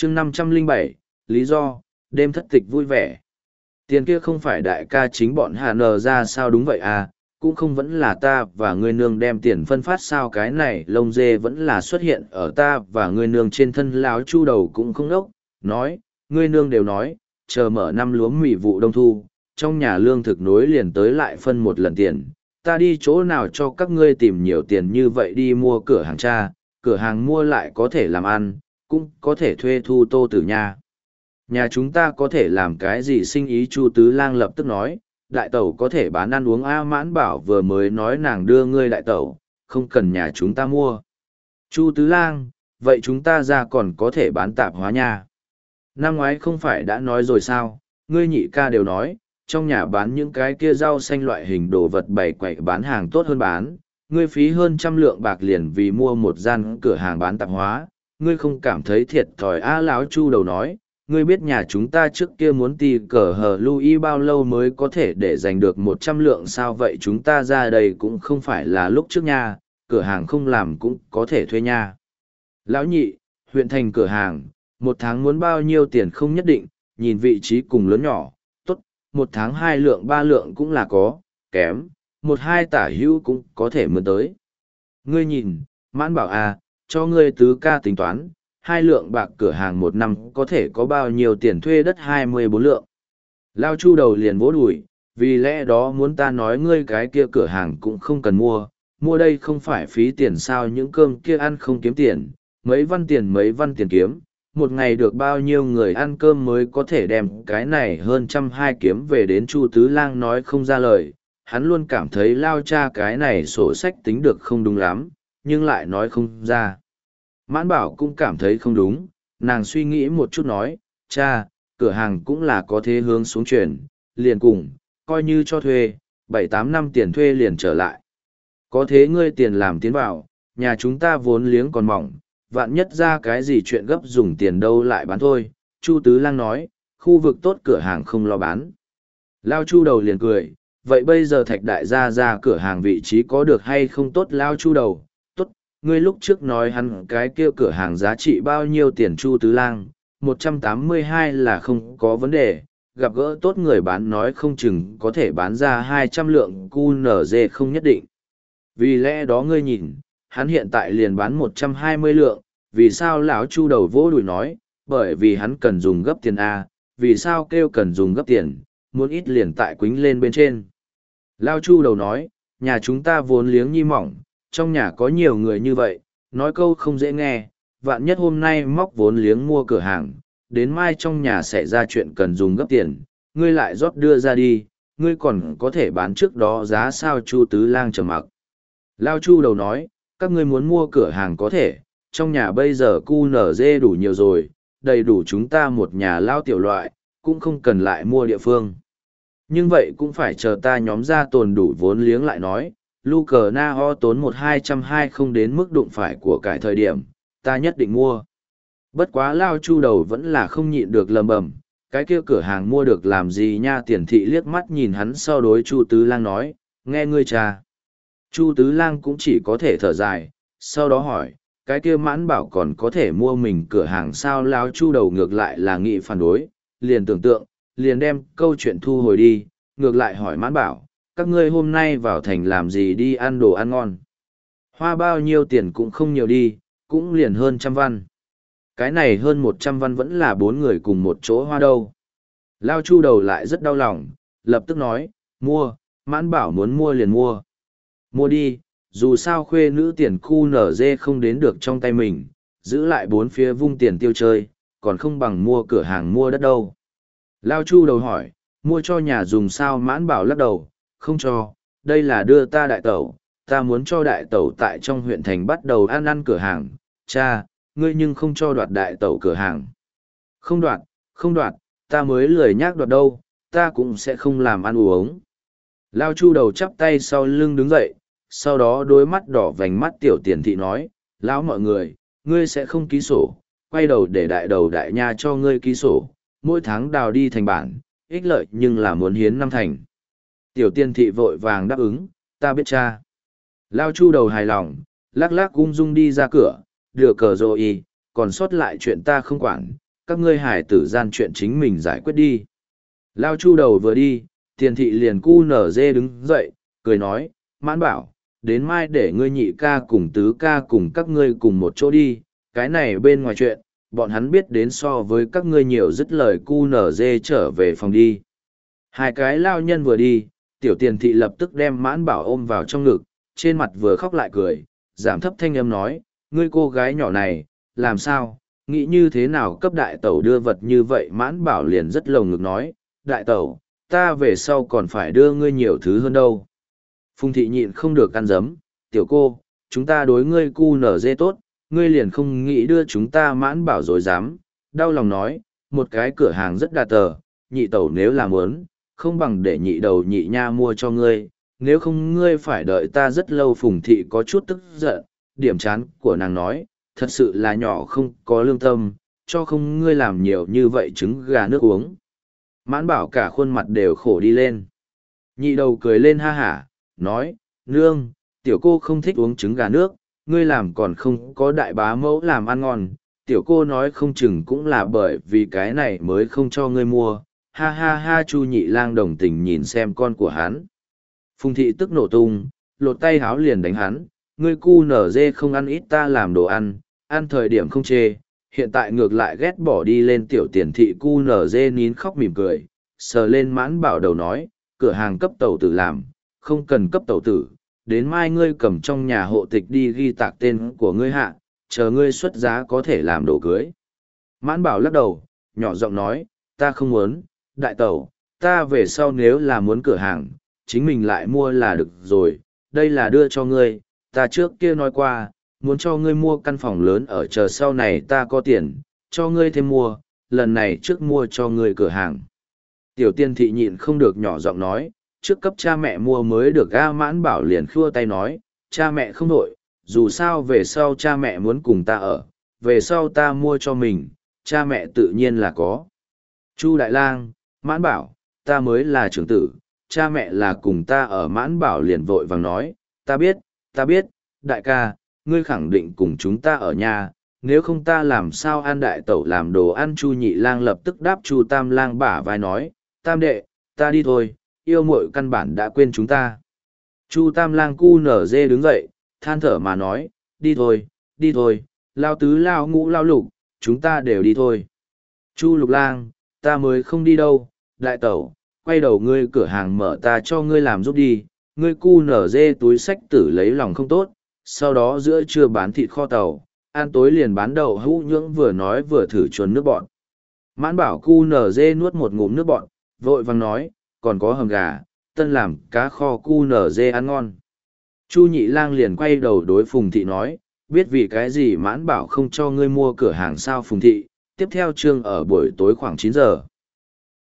chương 507, lý do, đêm thất tịch vui vẻ. Tiền kia không phải đại ca chính bọn Hà Nờ ra sao đúng vậy à, cũng không vẫn là ta và ngươi nương đem tiền phân phát sao cái này lông dê vẫn là xuất hiện ở ta và ngươi nương trên thân lão chu đầu cũng không đốc, nói, ngươi nương đều nói, chờ mở năm lúa mì vụ đông thu, trong nhà lương thực nối liền tới lại phân một lần tiền, ta đi chỗ nào cho các ngươi tìm nhiều tiền như vậy đi mua cửa hàng cha, cửa hàng mua lại có thể làm ăn, cũng có thể thuê thu tô tử nha. Nhà chúng ta có thể làm cái gì sinh ý Chu Tứ Lang lập tức nói, đại tẩu có thể bán ăn uống A Mãn Bảo vừa mới nói nàng đưa ngươi đại tẩu, không cần nhà chúng ta mua. Chu Tứ Lang, vậy chúng ta ra còn có thể bán tạp hóa nha. Năm ngoái không phải đã nói rồi sao, ngươi nhị ca đều nói, trong nhà bán những cái kia rau xanh loại hình đồ vật bày quậy bán hàng tốt hơn bán, ngươi phí hơn 100 lượng bạc liền vì mua một gian cửa hàng bán tạp hóa, ngươi không cảm thấy thiệt thòi A lão Chu đầu nói, ngươi biết nhà chúng ta trước kia muốn tì cờ hờ Louis bao lâu mới có thể để giành được 100 lượng sao vậy chúng ta ra đây cũng không phải là lúc trước nha, cửa hàng không làm cũng có thể thuê nha. Lão nhị, huyện thành cửa hàng, một tháng muốn bao nhiêu tiền không nhất định, nhìn vị trí cùng lớn nhỏ, tốt, một tháng 2 lượng 3 lượng cũng là có, kém, 1-2 tả hữu cũng có thể mượn tới. Ngươi nhìn, Mãn Bảo à, cho ngươi tứ ca tính toán, 2 lượng bạc cửa hàng một năm có thể có bao nhiêu tiền thuê đất 24 lượng. Lao Chu đầu liền vỗ đùi, vì lẽ đó muốn ta nói ngươi cái kia cửa hàng cũng không cần mua đây không phải phí tiền sao những cơm kia ăn không kiếm tiền, mấy văn tiền kiếm, một ngày được bao nhiêu người ăn cơm mới có thể đem cái này hơn 120 kiếm về đến Chu Tứ Lang nói không ra lời, hắn luôn cảm thấy Lao cha cái này sổ sách tính được không đúng lắm, nhưng lại nói không ra. Mãn Bảo cũng cảm thấy không đúng, nàng suy nghĩ một chút nói, cha, cửa hàng cũng là có thế hướng xuống chuyển, liền cùng, coi như cho thuê, 7-8 năm tiền thuê liền trở lại. Có thế ngươi tiền làm tiến vào, nhà chúng ta vốn liếng còn mỏng, vạn nhất ra cái gì chuyện gấp dùng tiền đâu lại bán thôi, Chu Tứ Lang nói, khu vực tốt cửa hàng không lo bán. Lao Chu đầu liền cười, vậy bây giờ Thạch đại gia ra cửa hàng vị trí có được hay không tốt Lao Chu đầu, ngươi lúc trước nói hắn cái kia cửa hàng giá trị bao nhiêu tiền Chu Tứ Lang, 182 là không có vấn đề, gặp gỡ tốt người bán nói không chừng có thể bán ra 200 lượng QNZ không nhất định. Vì lẽ đó ngươi nhìn, hắn hiện tại liền bán 120 lượng, vì sao lão Chu đầu vỗ đùi nói, bởi vì hắn cần dùng gấp tiền A, vì sao kêu cần dùng gấp tiền, muốn ít liền tại quính lên bên trên. Lão Chu đầu nói, nhà chúng ta vốn liếng nhi mỏng, trong nhà có nhiều người như vậy, nói câu không dễ nghe, vạn nhất hôm nay móc vốn liếng mua cửa hàng, đến mai trong nhà xảy ra chuyện cần dùng gấp tiền, ngươi lại rót đưa ra đi, ngươi còn có thể bán trước đó giá sao Chu Tứ Lang trầm mặc. Lao Chu đầu nói, các ngươi muốn mua cửa hàng có thể, trong nhà bây giờ QNZ đủ nhiều rồi, đầy đủ chúng ta một nhà lao tiểu loại, cũng không cần lại mua địa phương. Nhưng vậy cũng phải chờ ta nhóm ra tồn đủ vốn liếng lại nói, lu cờ na ho tốn 1-220 không đến mức đụng phải của cải thời điểm, ta nhất định mua. Bất quá Lao Chu đầu vẫn là không nhịn được lầm bầm, cái kia cửa hàng mua được làm gì nha tiền thị liếc mắt nhìn hắn sau đối Chu Tứ Lang nói, nghe ngươi cha. Chu Tứ Lang cũng chỉ có thể thở dài, sau đó hỏi, cái kia Mãn Bảo còn có thể mua mình cửa hàng sao Lao Chu đầu ngược lại là nghị phản đối, liền tưởng tượng, liền đem câu chuyện thu hồi đi, ngược lại hỏi Mãn Bảo, các ngươi hôm nay vào thành làm gì đi ăn đồ ăn ngon. Hoa bao nhiêu tiền cũng không nhiều đi, cũng liền hơn 100 văn. Cái này hơn 100 văn vẫn là 4 người cùng một chỗ hoa đâu. Lao Chu đầu lại rất đau lòng, lập tức nói, mua, Mãn Bảo muốn mua liền mua. Mua đi, dù sao khuê nữ tiền khu nở dê không đến được trong tay mình, giữ lại 4 phía vung tiền tiêu chơi, còn không bằng mua cửa hàng mua đất đâu. Lao Chu đầu hỏi, mua cho nhà dùng sao Mãn Bảo lắc đầu, không cho, đây là đưa ta đại tẩu, ta muốn cho đại tẩu tại trong huyện thành bắt đầu ăn cửa hàng, cha, ngươi nhưng không cho đoạt đại tẩu cửa hàng. Không đoạt, ta mới lười nhác đoạt đâu, ta cũng sẽ không làm ăn uống. Lao Chu đầu chắp tay sau lưng đứng dậy, sau đó đôi mắt đỏ vành mắt tiểu tiền thị nói, lão mọi người, ngươi sẽ không ký sổ, quay đầu để đại đầu đại nha cho ngươi ký sổ, mỗi tháng đào đi thành bản, ích lợi nhưng là muốn hiến 5 thành. Tiểu tiên thị vội vàng đáp ứng, ta biết cha. Lao Chu đầu hài lòng, lắc lắc ung dung đi ra cửa, đưa cờ rồi còn sót lại chuyện ta không quản, các ngươi hải tử gian chuyện chính mình giải quyết đi. Lao Chu đầu vừa đi, tiền thị liền cu nở dê đứng dậy, cười nói, Mãn Bảo, đến mai để ngươi nhị ca cùng tứ ca cùng các ngươi cùng một chỗ đi, cái này bên ngoài chuyện, bọn hắn biết đến so với các ngươi nhiều, dứt lời cu nở dê trở về phòng đi. Hai cái lao nhân vừa đi, tiểu tiền thị lập tức đem Mãn Bảo ôm vào trong ngực, trên mặt vừa khóc lại cười, giảm thấp thanh âm nói, ngươi cô gái nhỏ này, làm sao, nghĩ như thế nào cấp đại tẩu đưa vật như vậy. Mãn Bảo liền rất lồng ngực nói, đại tẩu, ta về sau còn phải đưa ngươi nhiều thứ hơn đâu. Phùng thị nhịn không được ăn dấm, tiểu cô, chúng ta đối ngươi cu nở dê tốt, ngươi liền không nghĩ đưa chúng ta. Mãn Bảo rồi dám, đau lòng nói, một cái cửa hàng rất đa tờ, nhị tẩu nếu làm muốn, không bằng để nhị đầu nhị nha mua cho ngươi, nếu không ngươi phải đợi ta rất lâu. Phùng thị có chút tức giận, điểm chán của nàng nói, thật sự là nhỏ không có lương tâm, cho không ngươi làm nhiều như vậy trứng gà nước uống. Mãn Bảo cả khuôn mặt đều khổ đi lên. Nhị đầu cười lên ha hả, nói, nương, tiểu cô không thích uống trứng gà nước, ngươi làm còn không có đại bá mẫu làm ăn ngon, tiểu cô nói không chừng cũng là bởi vì cái này mới không cho ngươi mua. Ha ha ha. Chu Nhị Lang đồng tình nhìn xem con của hắn. Phùng thị tức nổ tung, lột tay háo liền đánh hắn, ngươi cu nở dê không ăn ít ta làm đồ ăn, ăn thời điểm không chê, hiện tại ngược lại ghét bỏ đi lên. Tiểu tiền thị cu nở dê nín khóc mỉm cười, sờ lên Mãn Bảo đầu nói, cửa hàng cấp tẩu tử làm, không cần cấp tẩu tử, đến mai ngươi cầm trong nhà hộ tịch đi ghi tạc tên của ngươi hạ, chờ ngươi xuất giá có thể làm đồ cưới. Mãn Bảo lắc đầu, nhỏ giọng nói, ta không muốn, đại tẩu, ta về sau nếu là muốn cửa hàng, chính mình lại mua là được rồi, đây là đưa cho ngươi, ta trước kia nói qua, muốn cho ngươi mua căn phòng lớn ở, chờ sau này ta có tiền, cho ngươi thêm mua, lần này trước mua cho ngươi cửa hàng. Tiểu tiên thị nhịn không được nhỏ giọng nói, trước cấp cha mẹ mua mới được. Mãn Bảo liền khua tay nói, cha mẹ không đổi, dù sao về sau cha mẹ muốn cùng ta ở, về sau ta mua cho mình, cha mẹ tự nhiên là có. Chu Đại Lang, Mãn Bảo, ta mới là trưởng tử, cha mẹ là cùng ta ở. Mãn Bảo liền vội vàng nói, ta biết, đại ca, ngươi khẳng định cùng chúng ta ở nhà, nếu không ta làm sao ăn. Đại tẩu làm đồ ăn. Chu Nhị Lang lập tức đáp Chu Tam Lang bả vai nói, tam đệ, ta đi thôi, yêu muội căn bản đã quên chúng ta. Chu Tam Lang cu nở dê đứng dậy, than thở mà nói, đi thôi, lao tứ lao ngũ lao lục, chúng ta đều đi thôi. Chu Lục Lang, ta mới không đi đâu, đại tẩu, quay đầu ngươi cửa hàng mở ta cho ngươi làm giúp đi, ngươi cu nở dê túi sách tử lấy lòng không tốt, sau đó giữa trưa bán thịt kho tàu, ăn tối liền bán đậu hũ nhưỡng, vừa nói vừa thử chuồn nước bọn. Mãn Bảo cu nở dê nuốt một ngụm nước bọn, vội vàng nói, còn có hầm gà, tân làm cá kho cu nở dê ăn ngon. Chu Nhị Lang liền quay đầu đối Phùng thị nói, biết vì cái gì Mãn Bảo không cho ngươi mua cửa hàng sao. Phùng thị, tiếp theo chương ở buổi tối khoảng 9 giờ.